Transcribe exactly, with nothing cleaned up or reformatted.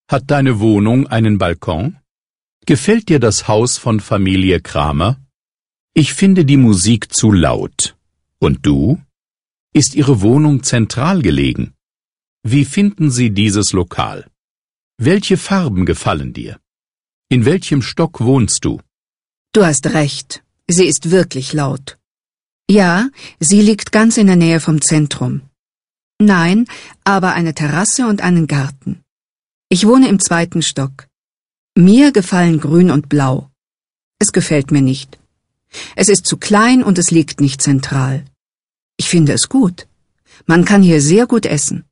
Hat deine Wohnung einen Balkon? Gefällt dir das Haus von Familie Kramer? Ich finde die Musik zu laut. Und du? Ist Ihre Wohnung zentral gelegen? Wie finden Sie dieses Lokal? Welche Farben gefallen dir? In welchem Stock wohnst du? Du hast recht, sie ist wirklich laut. Ja, sie liegt ganz in der Nähe vom Zentrum. Nein, aber eine Terrasse und einen Garten. Ich wohne im zweiten Stock. Mir gefallen Grün und Blau. Es gefällt mir nicht. Es ist zu klein und es liegt nicht zentral. Ich finde es gut. Man kann hier sehr gut essen.